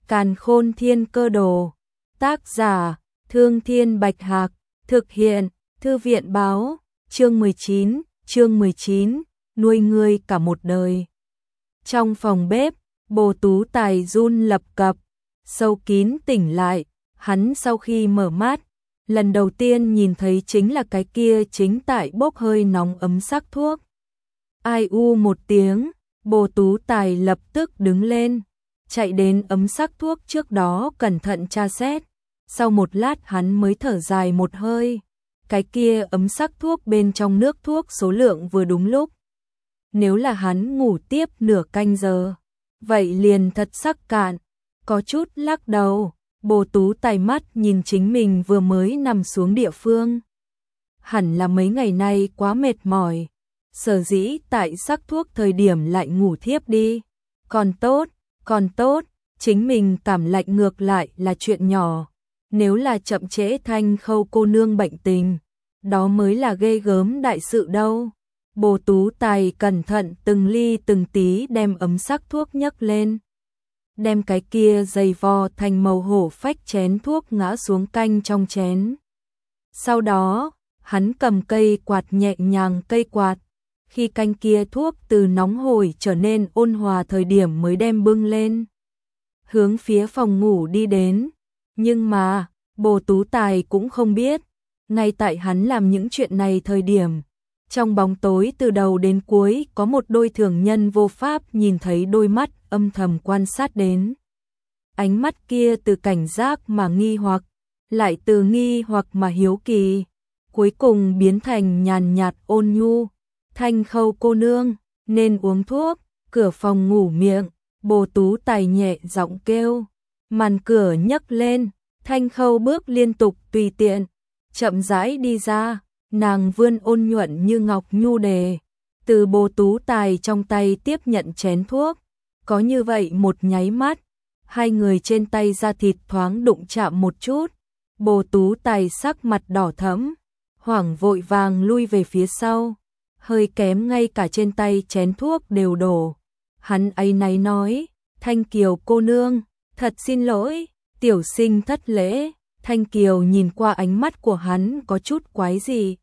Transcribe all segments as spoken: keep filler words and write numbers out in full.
Càn Khôn Thiên Cơ Đồ. Tác giả: Thương Thiên Bạch Hạc. Thực hiện: Thư viện báo. Chương mười chín, chương mười chín, nuôi ngươi cả một đời. Trong phòng bếp, Bồ Tú Tài run lập cập, sâu kín tỉnh lại, hắn sau khi mở mắt, lần đầu tiên nhìn thấy chính là cái kia chính tại bốc hơi nóng ấm sắc thuốc. Ai u một tiếng, Bồ Tú Tài lập tức đứng lên, chạy đến ấm sắc thuốc trước đó cẩn thận tra xét. Sau một lát hắn mới thở dài một hơi, cái kia ấm sắc thuốc bên trong nước thuốc số lượng vừa đúng lúc. Nếu là hắn ngủ tiếp nửa canh giờ, vậy liền thật sắc cạn. Có chút lắc đầu, Bồ Tú Tài mắt nhìn chính mình vừa mới nằm xuống địa phương. Hẳn là mấy ngày nay quá mệt mỏi, sở dĩ tại sắc thuốc thời điểm lại ngủ thiếp đi. Còn tốt, còn tốt, chính mình cảm lạnh ngược lại là chuyện nhỏ. Nếu là chậm trễ Thanh Khâu cô nương bệnh tình, đó mới là ghê gớm đại sự đâu. Bồ Tú Tài cẩn thận từng ly từng tí đem ấm sắc thuốc nhấc lên, đem cái kia dày vò thành màu hổ phách chén thuốc ngã xuống canh trong chén. Sau đó, hắn cầm cây quạt nhẹ nhàng cây quạt, khi canh kia thuốc từ nóng hổi trở nên ôn hòa thời điểm mới đem bưng lên, hướng phía phòng ngủ đi đến. Nhưng mà, Bồ Tú Tài cũng không biết, ngay tại hắn làm những chuyện này thời điểm, trong bóng tối từ đầu đến cuối có một đôi thường nhân vô pháp nhìn thấy đôi mắt âm thầm quan sát đến. Ánh mắt kia từ cảnh giác mà nghi hoặc, lại từ nghi hoặc mà hiếu kỳ, cuối cùng biến thành nhàn nhạt ôn nhu. Thanh Khâu cô nương, nên uống thuốc. Cửa phòng ngủ miệng, Bồ Tú Tài nhẹ giọng kêu, màn cửa nhấc lên, Thanh Khâu bước liên tục tùy tiện, chậm rãi đi ra, nàng vươn ôn nhuận như ngọc nhu đề, từ Bồ Tú Tài trong tay tiếp nhận chén thuốc. Có như vậy một nháy mắt, hai người trên tay da thịt thoáng đụng chạm một chút, Bồ Tú Tài sắc mặt đỏ thẫm, hoảng vội vàng lui về phía sau, hơi kém ngay cả trên tay chén thuốc đều đổ. Hắn áy náy nói, Thanh Kiều cô nương, thật xin lỗi, tiểu sinh thất lễ. Thanh Kiều nhìn qua ánh mắt của hắn có chút quái gì,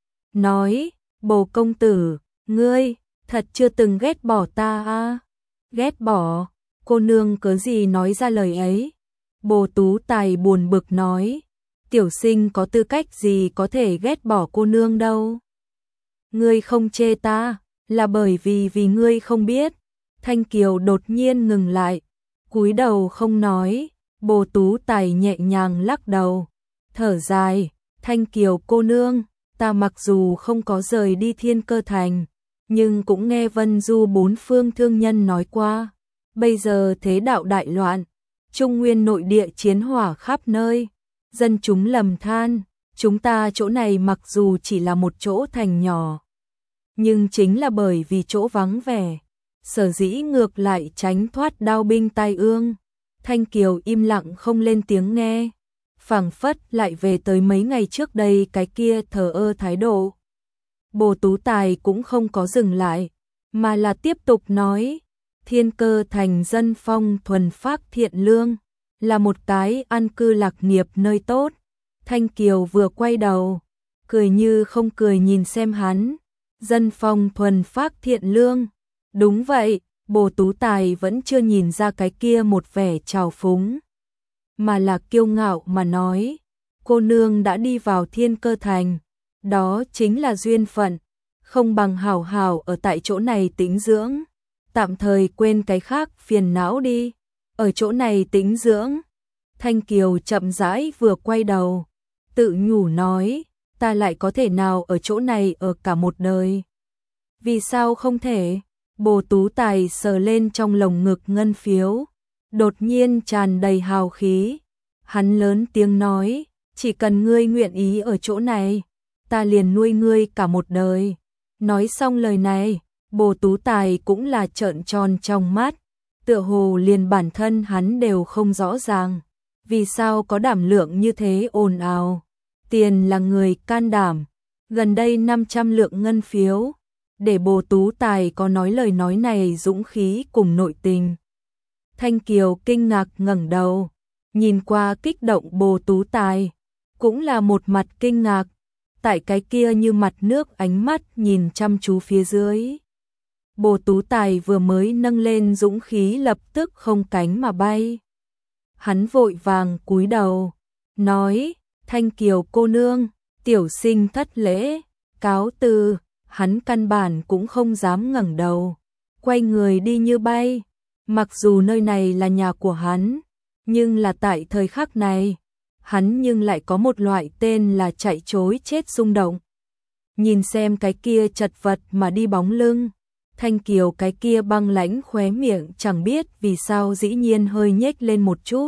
nói, Bồ công tử, ngươi, thật chưa từng ghét bỏ ta à? Ghét bỏ, cô nương cớ gì nói ra lời ấy? Bồ Tú Tài buồn bực nói, tiểu sinh có tư cách gì có thể ghét bỏ cô nương đâu. Ngươi không chê ta, là bởi vì vì ngươi không biết. Thanh Kiều đột nhiên ngừng lại, cúi đầu không nói. Bồ Tú Tài nhẹ nhàng lắc đầu, thở dài, Thanh Kiều cô nương, ta mặc dù không có rời đi Thiên Cơ Thành, nhưng cũng nghe Vân Du bốn phương thương nhân nói qua, bây giờ thế đạo đại loạn, Trung Nguyên nội địa chiến hỏa khắp nơi, dân chúng lầm than, chúng ta chỗ này mặc dù chỉ là một chỗ thành nhỏ, nhưng chính là bởi vì chỗ vắng vẻ, sở dĩ ngược lại tránh thoát đao binh tai ương. Thanh Kiều im lặng không lên tiếng nghe, phảng phất lại về tới mấy ngày trước đây cái kia thờ ơ thái độ. Bồ Tú Tài cũng không có dừng lại, mà là tiếp tục nói, Thiên Cơ Thành dân phong thuần phác thiện lương, là một cái an cư lạc nghiệp nơi tốt. Thanh Kiều vừa quay đầu, cười như không cười nhìn xem hắn, dân phong thuần phác thiện lương, đúng vậy. Bồ Tú Tài vẫn chưa nhìn ra cái kia một vẻ trào phúng, mà là kiêu ngạo mà nói, cô nương đã đi vào Thiên Cơ Thành, đó chính là duyên phận, không bằng hảo hảo ở tại chỗ này tĩnh dưỡng, tạm thời quên cái khác phiền não đi, ở chỗ này tĩnh dưỡng. Thanh Kiều chậm rãi vừa quay đầu, tự nhủ nói, ta lại có thể nào ở chỗ này ở cả một đời? Vì sao không thể? Bồ Tú Tài sờ lên trong lồng ngực ngân phiếu, đột nhiên tràn đầy hào khí. Hắn lớn tiếng nói, chỉ cần ngươi nguyện ý ở chỗ này, ta liền nuôi ngươi cả một đời. Nói xong lời này, Bồ Tú Tài cũng là trợn tròn trong mắt, tựa hồ liền bản thân hắn đều không rõ ràng, vì sao có đảm lượng như thế ồn ào. Tiền là người can đảm, gần đây năm trăm lượng ngân phiếu, để Bồ Tú Tài có nói lời nói này dũng khí cùng nội tình. Thanh Kiều kinh ngạc ngẩng đầu, nhìn qua kích động Bồ Tú Tài, cũng là một mặt kinh ngạc, tại cái kia như mặt nước ánh mắt nhìn chăm chú phía dưới. Bồ Tú Tài vừa mới nâng lên dũng khí lập tức không cánh mà bay. Hắn vội vàng cúi đầu, nói, Thanh Kiều cô nương, tiểu sinh thất lễ, cáo từ. Hắn căn bản cũng không dám ngẩng đầu, quay người đi như bay. Mặc dù nơi này là nhà của hắn, nhưng là tại thời khắc này, hắn nhưng lại có một loại tên là chạy trối chết xung động. Nhìn xem cái kia chật vật mà đi bóng lưng, Thanh Kiều cái kia băng lãnh khóe miệng chẳng biết vì sao dĩ nhiên hơi nhếch lên một chút.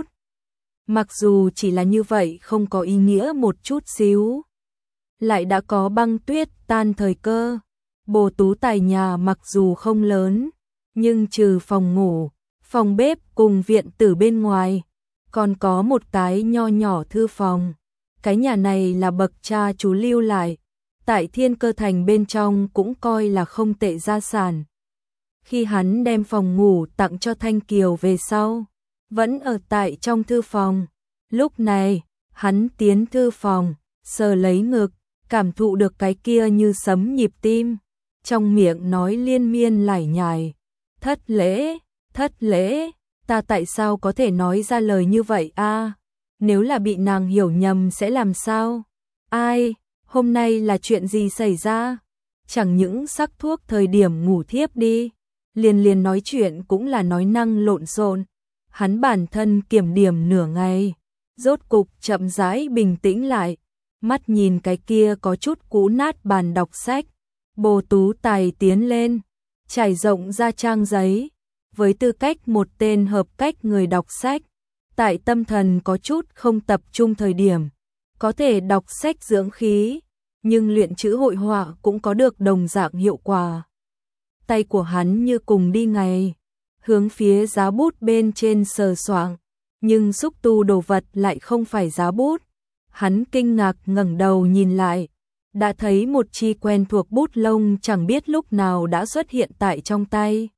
Mặc dù chỉ là như vậy không có ý nghĩa một chút xíu. Lại đã có băng tuyết tan thời cơ. Bồ Tú Tài nhà mặc dù không lớn, nhưng trừ phòng ngủ, phòng bếp cùng viện tử bên ngoài, còn có một cái nho nhỏ thư phòng. Cái nhà này là bậc cha chú lưu lại, tại Thiên Cơ Thành bên trong cũng coi là không tệ gia sản. Khi hắn đem phòng ngủ tặng cho Thanh Kiều về sau, vẫn ở tại trong thư phòng. Lúc này, hắn tiến thư phòng, sờ lấy ngực, cảm thụ được cái kia như sấm nhịp tim, trong miệng nói liên miên lải nhải, thất lễ, thất lễ, ta tại sao có thể nói ra lời như vậy a? Nếu là bị nàng hiểu nhầm sẽ làm sao? Ai, hôm nay là chuyện gì xảy ra? Chẳng những sắc thuốc thời điểm ngủ thiếp đi, liền liền nói chuyện cũng là nói năng lộn xộn. Hắn bản thân kiểm điểm nửa ngày, rốt cục chậm rãi bình tĩnh lại, mắt nhìn cái kia có chút cũ nát bàn đọc sách. Bồ Tú Tài tiến lên, trải rộng ra trang giấy, với tư cách một tên hợp cách người đọc sách, tại tâm thần có chút không tập trung thời điểm, có thể đọc sách dưỡng khí, nhưng luyện chữ hội họa cũng có được đồng dạng hiệu quả. Tay của hắn như cùng đi ngày, hướng phía giá bút bên trên sờ soạng, nhưng xúc tu đồ vật lại không phải giá bút. Hắn kinh ngạc ngẩng đầu nhìn lại, đã thấy một chi quen thuộc bút lông chẳng biết lúc nào đã xuất hiện tại trong tay.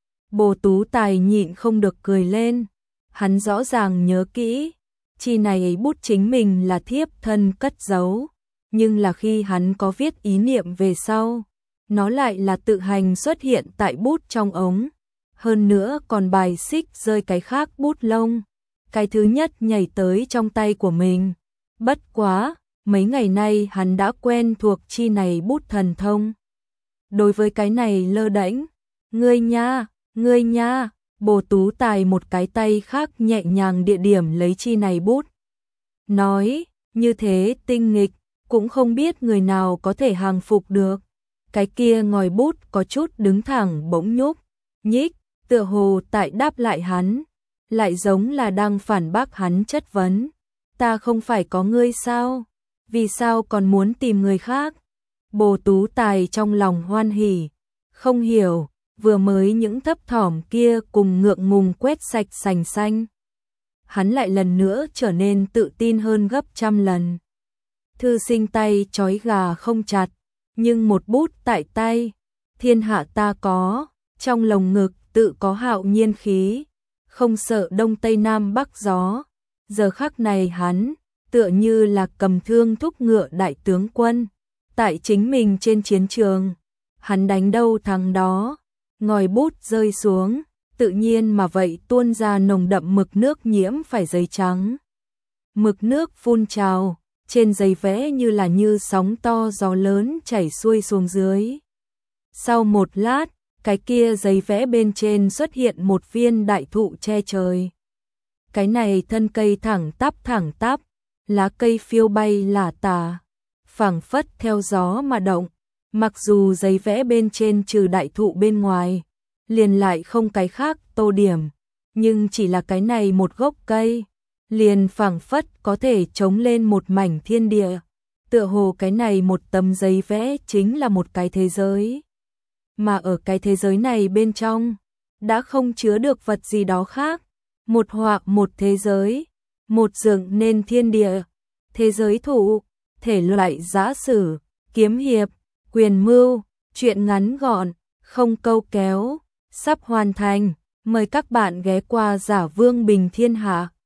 Bồ Tú Tài nhịn không được cười lên, hắn rõ ràng nhớ kỹ, chi này ấy bút chính mình là thiếp thân cất giấu, nhưng là khi hắn có viết ý niệm về sau, nó lại là tự hành xuất hiện tại bút trong ống, hơn nữa còn bài xích rơi cái khác bút lông, cái thứ nhất nhảy tới trong tay của mình. Bất quá, mấy ngày nay hắn đã quen thuộc chi này bút thần thông. Đối với cái này lơ đễnh, ngươi nha, ngươi nha, Bồ Tú Tài một cái tay khác nhẹ nhàng địa điểm lấy chi này bút. Nói, như thế tinh nghịch, cũng không biết người nào có thể hàng phục được. Cái kia ngòi bút có chút đứng thẳng bỗng nhúc, nhích, tựa hồ tại đáp lại hắn, lại giống là đang phản bác hắn chất vấn. Ta không phải có ngươi sao? Vì sao còn muốn tìm người khác? Bồ Tú Tài trong lòng hoan hỉ, không hiểu, vừa mới những thấp thỏm kia cùng ngượng ngùng quét sạch sành xanh. Hắn lại lần nữa trở nên tự tin hơn gấp trăm lần. Thư sinh tay trói gà không chặt, nhưng một bút tại tay, thiên hạ ta có, trong lồng ngực tự có hạo nhiên khí, không sợ đông tây nam bắc gió. Giờ khắc này hắn, tựa như là cầm thương thúc ngựa đại tướng quân, tại chính mình trên chiến trường, hắn đánh đâu thắng đó, ngòi bút rơi xuống, tự nhiên mà vậy tuôn ra nồng đậm mực nước nhiễm phải giấy trắng. Mực nước phun trào, trên giấy vẽ như là như sóng to gió lớn chảy xuôi xuống dưới. Sau một lát, cái kia giấy vẽ bên trên xuất hiện một viên đại thụ che trời. Cái này thân cây thẳng tắp thẳng tắp, lá cây phiêu bay lả tả, phảng phất theo gió mà động. Mặc dù giấy vẽ bên trên trừ đại thụ bên ngoài, liền lại không cái khác tô điểm, nhưng chỉ là cái này một gốc cây, liền phảng phất có thể chống lên một mảnh thiên địa. Tựa hồ cái này một tấm giấy vẽ chính là một cái thế giới. Mà ở cái thế giới này bên trong, đã không chứa được vật gì đó khác. Một họa một thế giới, một dựng nên thiên địa, thế giới thụ, thể loại giã sử, kiếm hiệp, quyền mưu, truyện ngắn gọn, không câu kéo, sắp hoàn thành. Mời các bạn ghé qua Giả Vương Bình Thiên Hạ.